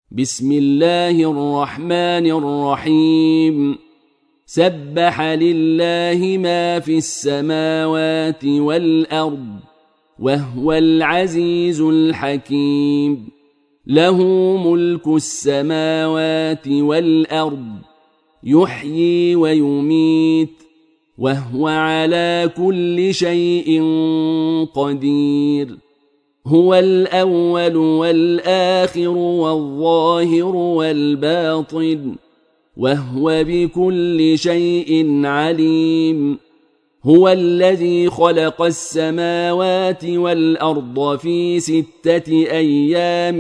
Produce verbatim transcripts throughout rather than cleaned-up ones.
بسم الله الرحمن الرحيم سبح لله ما في السماوات والأرض وهو العزيز الحكيم له ملك السماوات والأرض يحيي ويميت وهو على كل شيء قدير هو الأول والآخر والظاهر والباطن وهو بكل شيء عليم هو الذي خلق السماوات والأرض في ستة أيام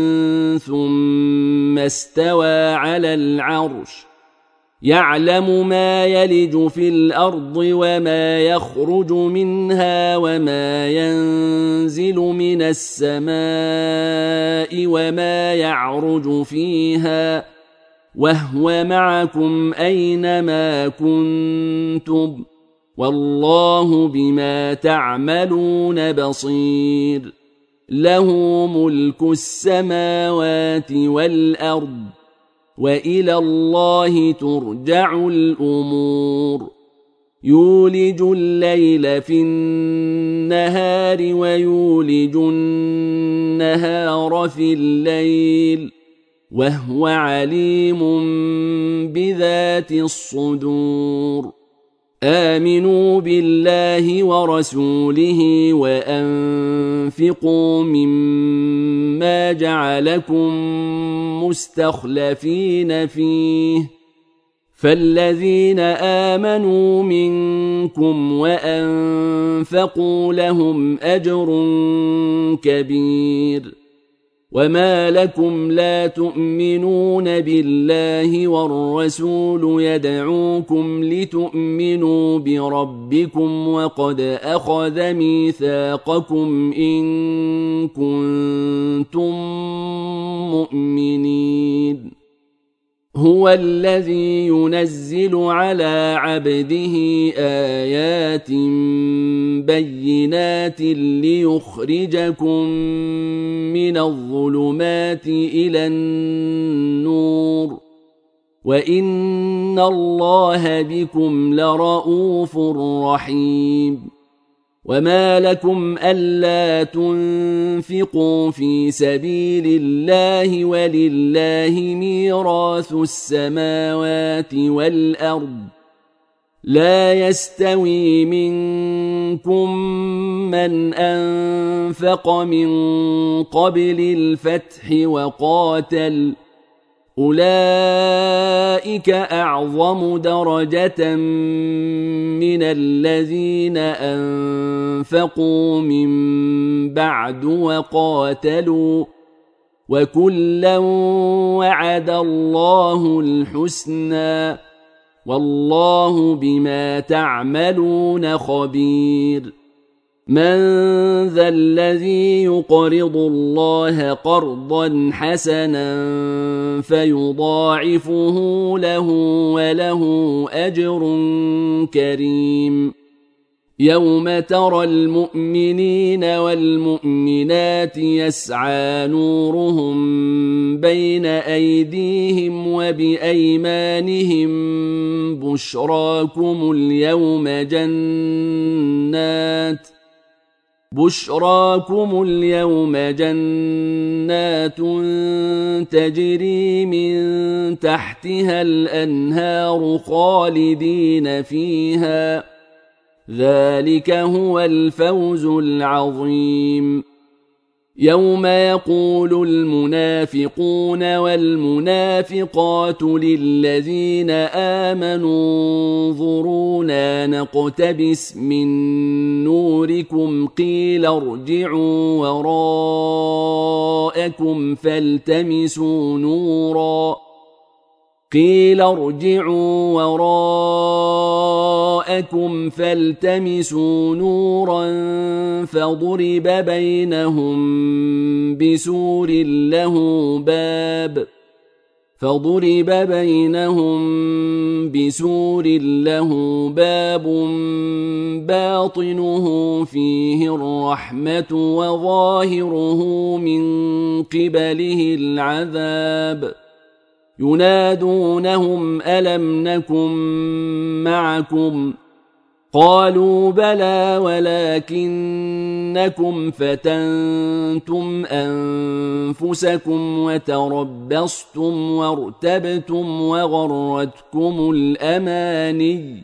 ثم استوى على العرش يعلم ما يلج في الأرض وما يخرج منها وما ينزل من السماء وما يعرج فيها وهو معكم أينما كنتم والله بما تعملون بصير له ملك السماوات والأرض وإلى الله ترجع الأمور يولج الليل في النهار ويولج النهار في الليل وهو عليم بذات الصدور آمنوا بالله ورسوله وأنفقوا مما جعلكم مستخلفين فيه فالذين آمنوا منكم وأنفقوا لهم أجر كبير وما لكم لا تؤمنون بالله والرسول يدعوكم لتؤمنوا بربكم وقد أخذ ميثاقكم إن كنتم مؤمنين هو الذي ينزل على عبده آيات بينات ليخرجكم من الظلمات إلى النور وإن الله بكم لرءوف رحيم وما لكم ألا تنفقوا في سبيل الله ولله ميراث السماوات والأرض لا يستوي منكم من أنفق من قبل الفتح وقاتل أولئك أعظم درجة من الذين أنفقوا من بعد وقاتلوا وكلا وعد الله الحسنى والله بما تعملون خبير من ذا الذي يقرض الله قرضا حسنا فيضاعفه له وله أجر كريم يوم ترى المؤمنين والمؤمنات يسعى نورهم بين أيديهم وبأيمانهم بشراكم اليوم جنات بشراكم اليوم جنات تجري من تحتها الأنهار خالدين فيها ذلك هو الفوز العظيم يوم يقول المنافقون والمنافقات للذين آمنوا انظرونا نقتبس من نوركم قيل ارجعوا وراءكم فالتمسوا نورا قيل ارجعوا وراءكم فالتمسوا نورا فضرب بينهم بسور له باب فضرب بينهم بسور له باب باطنه فيه الرحمة وظاهره من قبله العذاب ينادونهم ألم نكن معكم قالوا بلى ولكنكم فتنتم أنفسكم وتربصتم وارتبتم وغرتكم الأماني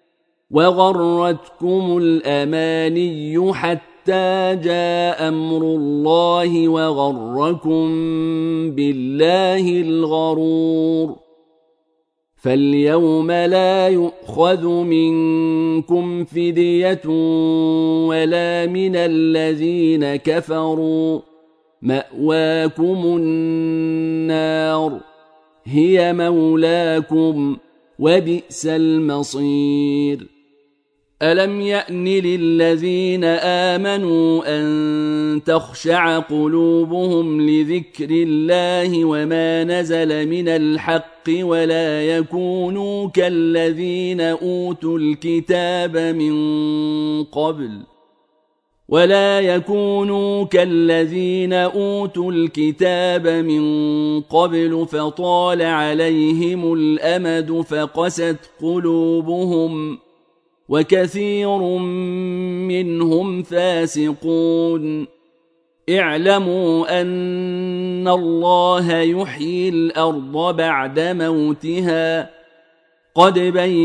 وغرتكم الأماني حتى جاء أمر الله وغركم بالله الغرور فاليوم لا يؤخذ منكم فدية ولا من الذين كفروا مأواكم النار هي مولاكم وبئس المصير ألم يأن للذين آمنوا أن تخشع قلوبهم لذكر الله وما نزل من الحق ولا يكونوا كالذين أوتوا الكتاب من قبل ولا يكونوا كالذين أوتوا الكتاب من قبل فطال عليهم الأمد فقست قلوبهم وكثير منهم فاسقون اعلموا أن الله يحيي الأرض بعد موتها قد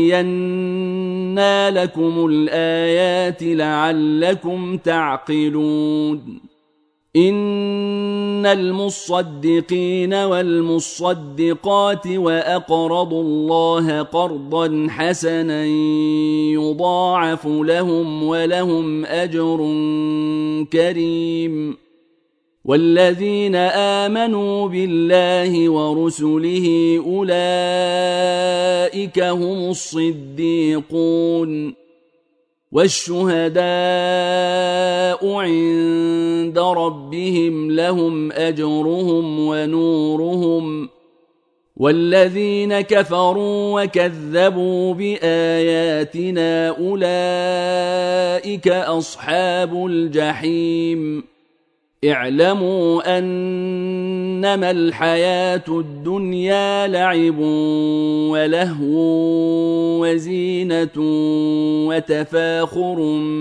بينا لكم الآيات لعلكم تعقلون إن المصدقين والمصدقات وأقرضوا الله قرضا حسنا يضاعف لهم ولهم أجر كريم والذين آمنوا بالله ورسله أولئك هم الصديقون والشهداء عند ربهم لهم أجرهم ونورهم والذين كفروا وكذبوا بآياتنا أولئك أصحاب الجحيم اعلموا أنما الحياة الدنيا لعب ولهو وزينة وتفاخر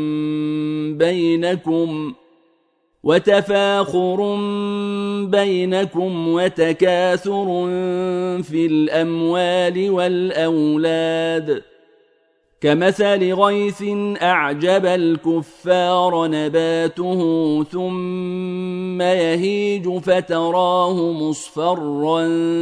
بينكم وتفاخر بينكم وتكاثر في الأموال والأولاد كمثل غيث أعجب الكفار نباته ثم يهيج فتراه مصفرا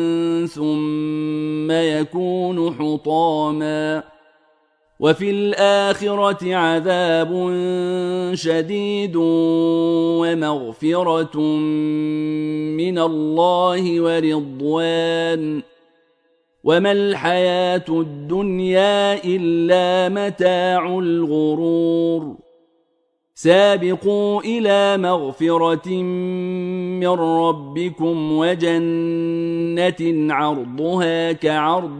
ثم يكون حطاما وفي الآخرة عذاب شديد ومغفرة من الله ورضوان وما الحياة الدنيا إلا متاع الغرور سابقوا إلى مغفرة من ربكم وجنة عرضها كعرض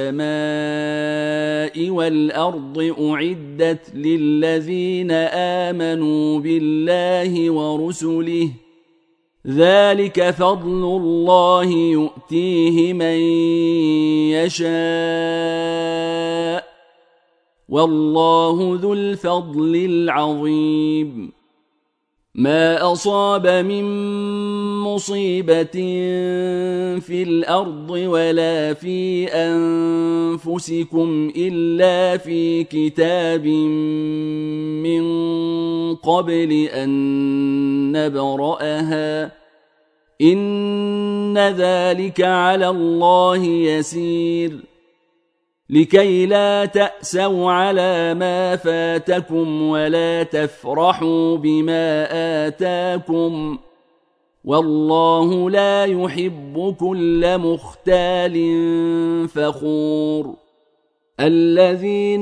السماء والأرض أعدت للذين آمنوا بالله ورسله ذلك فضل الله يؤتيه من يشاء والله ذو الفضل العظيم ما أصاب من مصيبة في الأرض ولا في أنفسكم إلا في كتاب من قبل أن نبرأها إن ذلك على الله يسير لكي لا تأسوا على ما فاتكم ولا تفرحوا بما آتاكم والله لا يحب كل مختال فخور الذين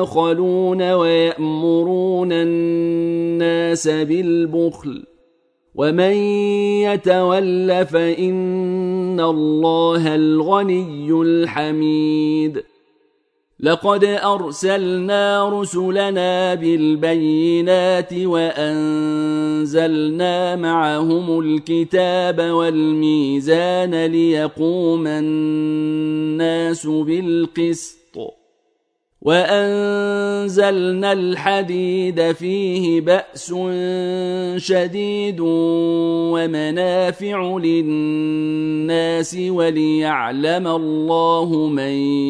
يبخلون ويأمرون الناس بالبخل ومن يتول فإن الله الغني الحميد لقد أرسلنا رسلنا بالبينات وأنزلنا معهم الكتاب والميزان ليقوم الناس بالقسط وأنزلنا الحديد فيه بأس شديد ومنافع للناس وليعلم الله من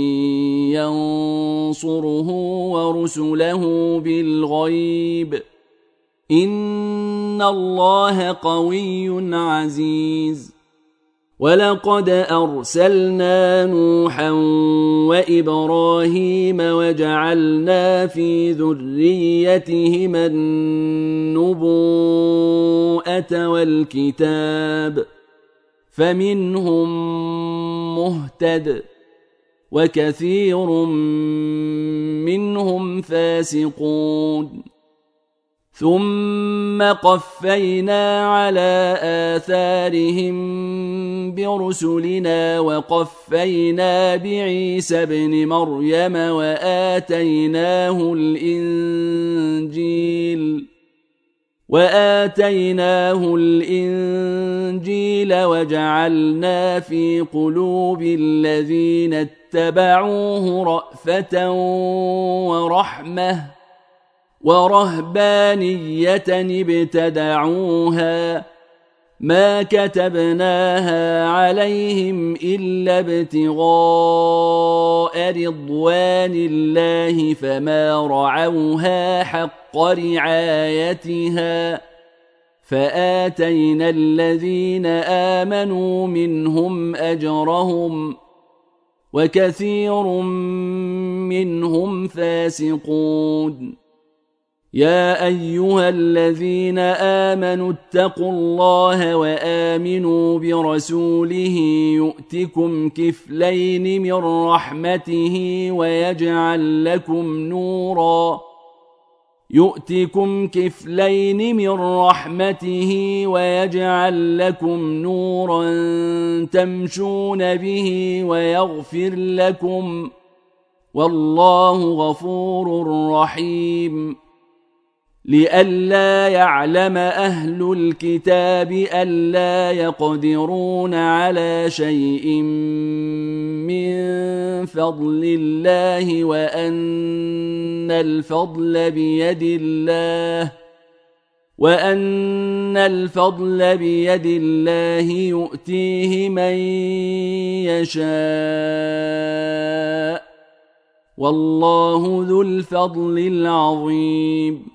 ينصره ورسله بالغيب إن الله قوي عزيز ولقد أرسلنا نوحا وإبراهيم وجعلنا في ذريتهما النبوءة والكتاب فمنهم مهتد وكثير منهم فاسقون ثم قفينا على آثارهم برسلنا وقفينا بعيسى ابن مريم وآتيناه الإنجيل وآتيناه الإنجيل وجعلنا في قلوب الذين اتبعوه رأفة ورحمة ورهبانية ابتدعوها ما كتبناها عليهم إلا ابتغاء رضوان الله فما رعوها حق رعايتها فآتينا الذين آمنوا منهم أجرهم وكثير منهم فاسقون يا أيها الذين آمنوا اتقوا الله وآمنوا برسوله يؤتكم كفلين من رحمته ويجعل لكم نورا يؤتكم كفلين من رحمته ويجعل لكم نورا تمشون به ويغفر لكم والله غفور رحيم لئلا يعلم أهل الكتاب ألا يقدرون على شيء من فضل الله وأن الفضل بيد الله وأن الفضل بيد الله يؤتيه من يشاء والله ذو الفضل العظيم